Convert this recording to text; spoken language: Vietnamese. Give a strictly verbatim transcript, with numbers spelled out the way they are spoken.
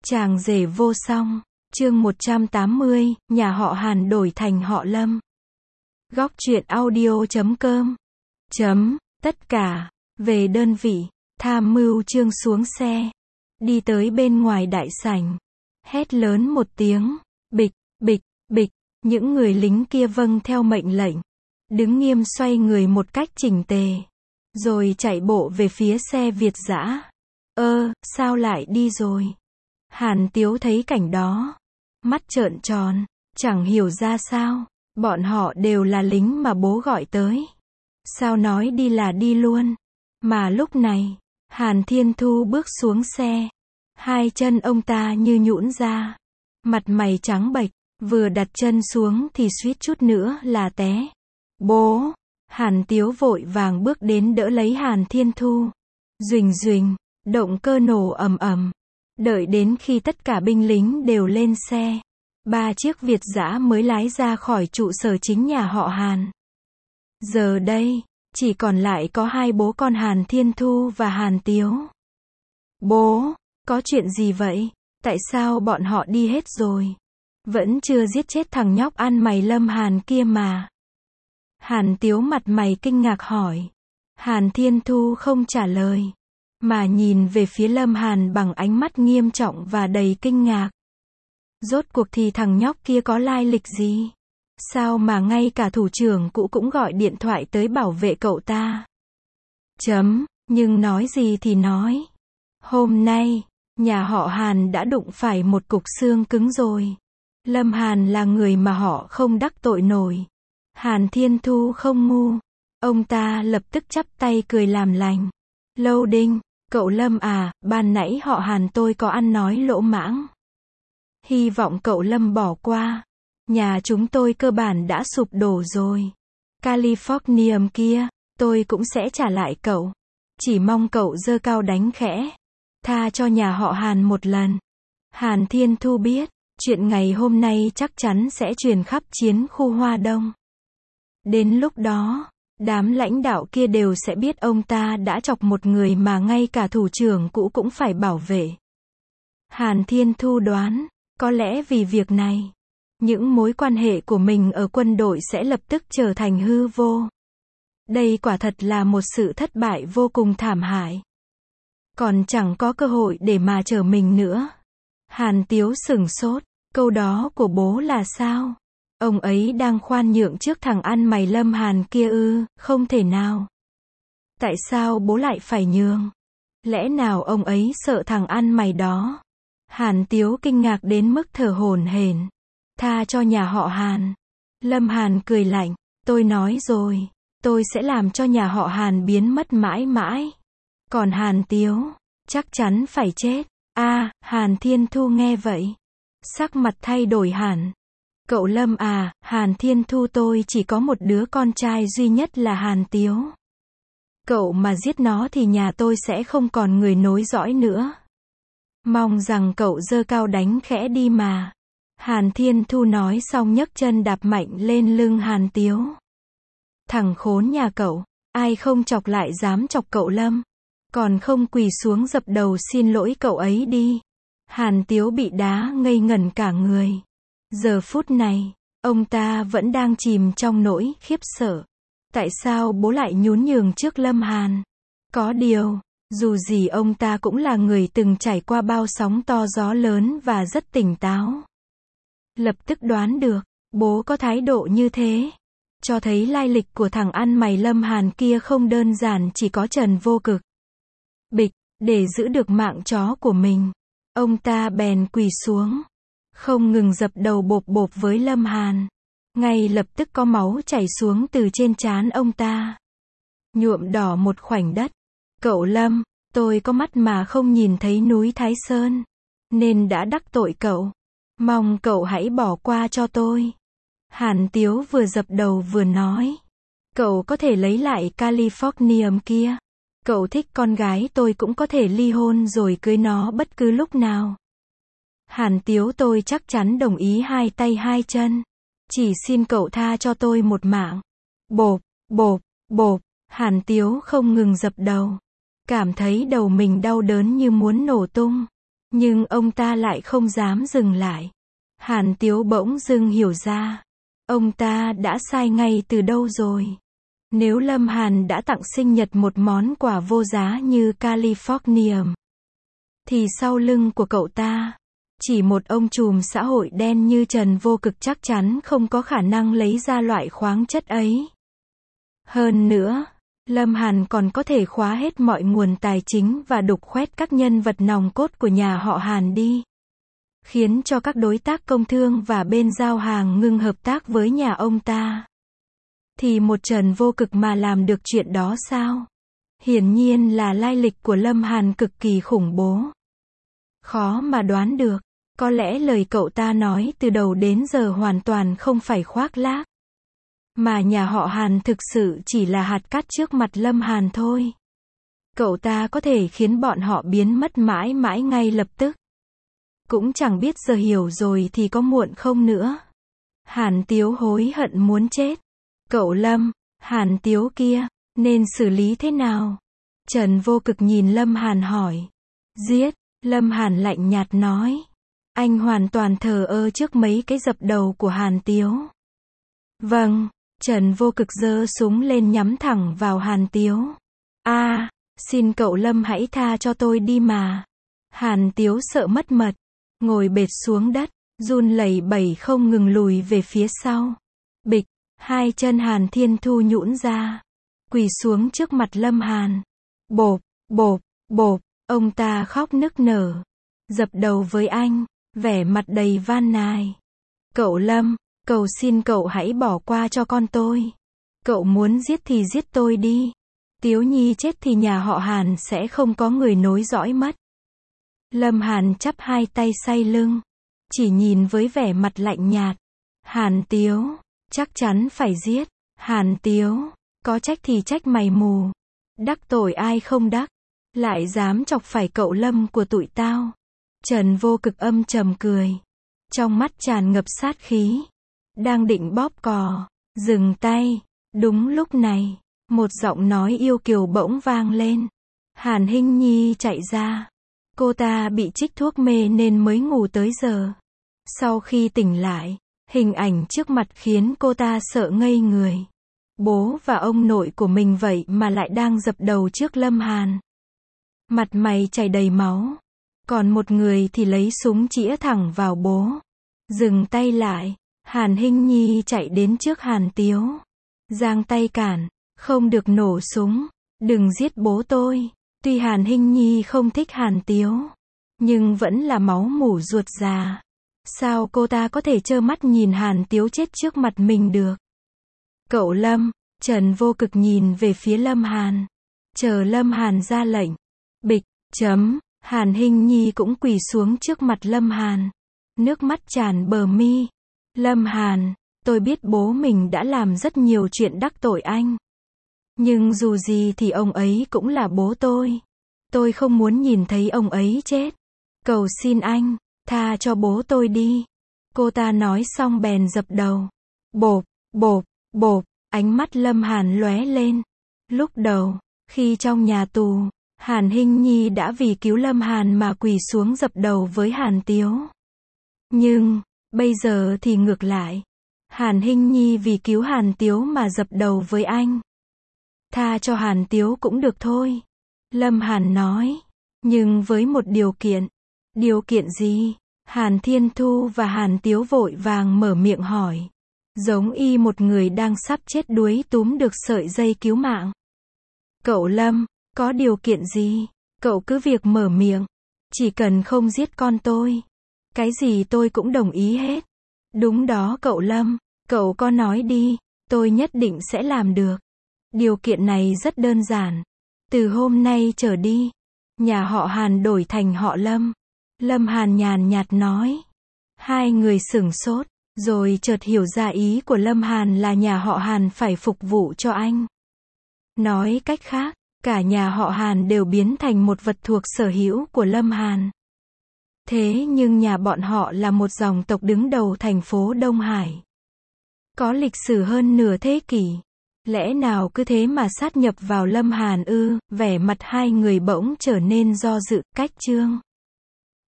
Chàng rể vô song, chương một trăm tám mươi, nhà họ Hàn đổi thành họ Lâm. Góc truyện audio chấm com. Chấm, tất cả, về đơn vị, tham mưu trương xuống xe. Đi tới bên ngoài đại sảnh. Hét lớn một tiếng, bịch, bịch, bịch, những người lính kia vâng theo mệnh lệnh. Đứng nghiêm xoay người một cách chỉnh tề. Rồi chạy bộ về phía xe Việt dã. Ơ, sao lại đi rồi? Hàn Tiếu thấy cảnh đó. Mắt trợn tròn, chẳng hiểu ra sao. Bọn họ đều là lính mà bố gọi tới. Sao nói đi là đi luôn. Mà lúc này, Hàn Thiên Thu bước xuống xe. Hai chân ông ta như nhũn ra. Mặt mày trắng bệch, vừa đặt chân xuống thì suýt chút nữa là té. Bố! Hàn Tiếu vội vàng bước đến đỡ lấy Hàn Thiên Thu. Duỳnh duỳnh, động cơ nổ ầm ầm. Đợi đến khi tất cả binh lính đều lên xe, ba chiếc Việt dã mới lái ra khỏi trụ sở chính nhà họ Hàn. Giờ đây, chỉ còn lại có hai bố con Hàn Thiên Thu và Hàn Tiếu. Bố, có chuyện gì vậy? Tại sao bọn họ đi hết rồi? Vẫn chưa giết chết thằng nhóc ăn mày Lâm Hàn kia mà. Hàn Tiếu mặt mày kinh ngạc hỏi. Hàn Thiên Thu không trả lời, mà nhìn về phía Lâm Hàn bằng ánh mắt nghiêm trọng và đầy kinh ngạc. Rốt cuộc thì thằng nhóc kia có lai lịch gì? Sao mà ngay cả thủ trưởng cũ cũng gọi điện thoại tới bảo vệ cậu ta? Chấm, nhưng nói gì thì nói. Hôm nay, nhà họ Hàn đã đụng phải một cục xương cứng rồi. Lâm Hàn là người mà họ không đắc tội nổi. Hàn Thiên Thu không ngu. Ông ta lập tức chắp tay cười làm lành. Lâu Đinh, cậu Lâm à, ban nãy họ Hàn tôi có ăn nói lỗ mãng. Hy vọng cậu Lâm bỏ qua. Nhà chúng tôi cơ bản đã sụp đổ rồi. Californium kia, tôi cũng sẽ trả lại cậu. Chỉ mong cậu giơ cao đánh khẽ. Tha cho nhà họ Hàn một lần. Hàn Thiên Thu biết, chuyện ngày hôm nay chắc chắn sẽ truyền khắp chiến khu Hoa Đông. Đến lúc đó, đám lãnh đạo kia đều sẽ biết ông ta đã chọc một người mà ngay cả thủ trưởng cũ cũng phải bảo vệ. Hàn Thiên Thu đoán, có lẽ vì việc này, những mối quan hệ của mình ở quân đội sẽ lập tức trở thành hư vô. Đây quả thật là một sự thất bại vô cùng thảm hại. Còn chẳng có cơ hội để mà trở mình nữa. Hàn Tiếu sửng sốt, câu đó của bố là sao? Ông ấy đang khoan nhượng trước thằng ăn mày Lâm Hàn kia ư? Không thể nào. Tại sao bố lại phải nhường? Lẽ nào ông ấy sợ thằng ăn mày đó? Hàn Tiếu kinh ngạc đến mức thở hổn hển. Tha cho nhà họ Hàn. Lâm Hàn cười lạnh. Tôi nói rồi, tôi sẽ làm cho nhà họ Hàn biến mất mãi mãi. Còn Hàn Tiếu, chắc chắn phải chết. A, à, Hàn Thiên Thu nghe vậy, sắc mặt thay đổi hẳn. Cậu Lâm à, Hàn Thiên Thu tôi chỉ có một đứa con trai duy nhất là Hàn Tiếu. Cậu mà giết nó thì nhà tôi sẽ không còn người nối dõi nữa. Mong rằng cậu giơ cao đánh khẽ đi mà. Hàn Thiên Thu nói xong nhấc chân đạp mạnh lên lưng Hàn Tiếu. Thằng khốn nhà cậu, ai không chọc lại dám chọc cậu Lâm. Còn không quỳ xuống dập đầu xin lỗi cậu ấy đi. Hàn Tiếu bị đá ngây ngẩn cả người. Giờ phút này, ông ta vẫn đang chìm trong nỗi khiếp sợ. Tại sao bố lại nhún nhường trước Lâm Hàn? Có điều, dù gì ông ta cũng là người từng trải qua bao sóng to gió lớn và rất tỉnh táo. Lập tức đoán được, bố có thái độ như thế, cho thấy lai lịch của thằng ăn mày Lâm Hàn kia không đơn giản chỉ có Trần Vô Cực. Bịch, để giữ được mạng chó của mình, ông ta bèn quỳ xuống, không ngừng dập đầu bộp bộp với Lâm Hàn. Ngay lập tức có máu chảy xuống từ trên trán ông ta, nhuộm đỏ một khoảnh đất. Cậu Lâm, tôi có mắt mà không nhìn thấy núi Thái Sơn, nên đã đắc tội cậu. Mong cậu hãy bỏ qua cho tôi. Hàn Tiếu vừa dập đầu vừa nói. Cậu có thể lấy lại Californium kia. Cậu thích con gái tôi cũng có thể ly hôn rồi cưới nó bất cứ lúc nào. Hàn Tiếu tôi chắc chắn đồng ý hai tay hai chân. Chỉ xin cậu tha cho tôi một mạng. Bộp, bộp, bộp, Hàn Tiếu không ngừng dập đầu. Cảm thấy đầu mình đau đớn như muốn nổ tung. Nhưng ông ta lại không dám dừng lại. Hàn Tiếu bỗng dưng hiểu ra. Ông ta đã sai ngay từ đâu rồi. Nếu Lâm Hàn đã tặng sinh nhật một món quà vô giá như Californium, thì sau lưng của cậu ta, chỉ một ông trùm xã hội đen như Trần Vô Cực chắc chắn không có khả năng lấy ra loại khoáng chất ấy. Hơn nữa, Lâm Hàn còn có thể khóa hết mọi nguồn tài chính và đục khoét các nhân vật nòng cốt của nhà họ Hàn đi. Khiến cho các đối tác công thương và bên giao hàng ngưng hợp tác với nhà ông ta. Thì một Trần Vô Cực mà làm được chuyện đó sao? Hiển nhiên là lai lịch của Lâm Hàn cực kỳ khủng bố. Khó mà đoán được. Có lẽ lời cậu ta nói từ đầu đến giờ hoàn toàn không phải khoác lác. Mà nhà họ Hàn thực sự chỉ là hạt cát trước mặt Lâm Hàn thôi. Cậu ta có thể khiến bọn họ biến mất mãi mãi ngay lập tức. Cũng chẳng biết giờ hiểu rồi thì có muộn không nữa. Hàn Tiếu hối hận muốn chết. Cậu Lâm, Hàn Tiếu kia, nên xử lý thế nào? Trần Vô Cực nhìn Lâm Hàn hỏi. Giết, Lâm Hàn lạnh nhạt nói. Anh hoàn toàn thờ ơ trước mấy cái dập đầu của Hàn Tiếu. Vâng, Trần Vô Cực giơ súng lên nhắm thẳng vào Hàn Tiếu. A, à, xin cậu Lâm hãy tha cho tôi đi mà. Hàn Tiếu sợ mất mật, ngồi bệt xuống đất, run lẩy bẩy không ngừng lùi về phía sau. Bịch, hai chân Hàn Thiên Thu nhũn ra, quỳ xuống trước mặt Lâm Hàn. Bộp, bộp, bộp, ông ta khóc nức nở, dập đầu với anh, vẻ mặt đầy van nài. Cậu Lâm, cầu xin cậu hãy bỏ qua cho con tôi. Cậu muốn giết thì giết tôi đi. Tiếu Nhi chết thì nhà họ Hàn sẽ không có người nối dõi mất. Lâm Hàn chắp hai tay say lưng, chỉ nhìn với vẻ mặt lạnh nhạt. Hàn Tiếu, chắc chắn phải giết. Hàn Tiếu, có trách thì trách mày mù. Đắc tội ai không đắc, lại dám chọc phải cậu Lâm của tụi tao. Trần Vô Cực âm trầm cười, trong mắt tràn ngập sát khí. Đang định bóp cò, dừng tay. Đúng lúc này, một giọng nói yêu kiều bỗng vang lên. Hàn Hinh Nhi chạy ra. Cô ta bị trích thuốc mê nên mới ngủ tới giờ. Sau khi tỉnh lại, hình ảnh trước mặt khiến cô ta sợ ngây người. Bố và ông nội của mình vậy mà lại đang dập đầu trước Lâm Hàn. Mặt mày chảy đầy máu. Còn một người thì lấy súng chĩa thẳng vào bố. Dừng tay lại. Hàn Hinh Nhi chạy đến trước Hàn Tiếu. Giang tay cản. Không được nổ súng. Đừng giết bố tôi. Tuy Hàn Hinh Nhi không thích Hàn Tiếu, nhưng vẫn là máu mủ ruột già. Sao cô ta có thể trơ mắt nhìn Hàn Tiếu chết trước mặt mình được? Cậu Lâm, Trần Vô Cực nhìn về phía Lâm Hàn. Chờ Lâm Hàn ra lệnh. Bịch, chấm, Hàn Hinh Nhi cũng quỳ xuống trước mặt Lâm Hàn. Nước mắt tràn bờ mi. Lâm Hàn, tôi biết bố mình đã làm rất nhiều chuyện đắc tội anh. Nhưng dù gì thì ông ấy cũng là bố tôi. Tôi không muốn nhìn thấy ông ấy chết. Cầu xin anh, tha cho bố tôi đi. Cô ta nói xong bèn dập đầu. Bộp, bộp, bộp, ánh mắt Lâm Hàn lóe lên. Lúc đầu, khi trong nhà tù, Hàn Hinh Nhi đã vì cứu Lâm Hàn mà quỳ xuống dập đầu với Hàn Tiếu. Nhưng, bây giờ thì ngược lại. Hàn Hinh Nhi vì cứu Hàn Tiếu mà dập đầu với anh. Tha cho Hàn Tiếu cũng được thôi. Lâm Hàn nói. Nhưng với một điều kiện. Điều kiện gì? Hàn Thiên Thu và Hàn Tiếu vội vàng mở miệng hỏi. Giống y một người đang sắp chết đuối túm được sợi dây cứu mạng. Cậu Lâm, có điều kiện gì? Cậu cứ việc mở miệng. Chỉ cần không giết con tôi. Cái gì tôi cũng đồng ý hết. Đúng đó cậu Lâm, cậu có nói đi. Tôi nhất định sẽ làm được. Điều kiện này rất đơn giản. Từ hôm nay trở đi, nhà họ Hàn đổi thành họ Lâm. Lâm Hàn nhàn nhạt nói. Hai người sửng sốt, rồi chợt hiểu ra ý của Lâm Hàn là nhà họ Hàn phải phục vụ cho anh. Nói cách khác, cả nhà họ Hàn đều biến thành một vật thuộc sở hữu của Lâm Hàn. Thế nhưng nhà bọn họ là một dòng tộc đứng đầu thành phố Đông Hải. Có lịch sử hơn nửa thế kỷ. Lẽ nào cứ thế mà sát nhập vào Lâm Hàn ư? Vẻ mặt hai người bỗng trở nên do dự, cách chương.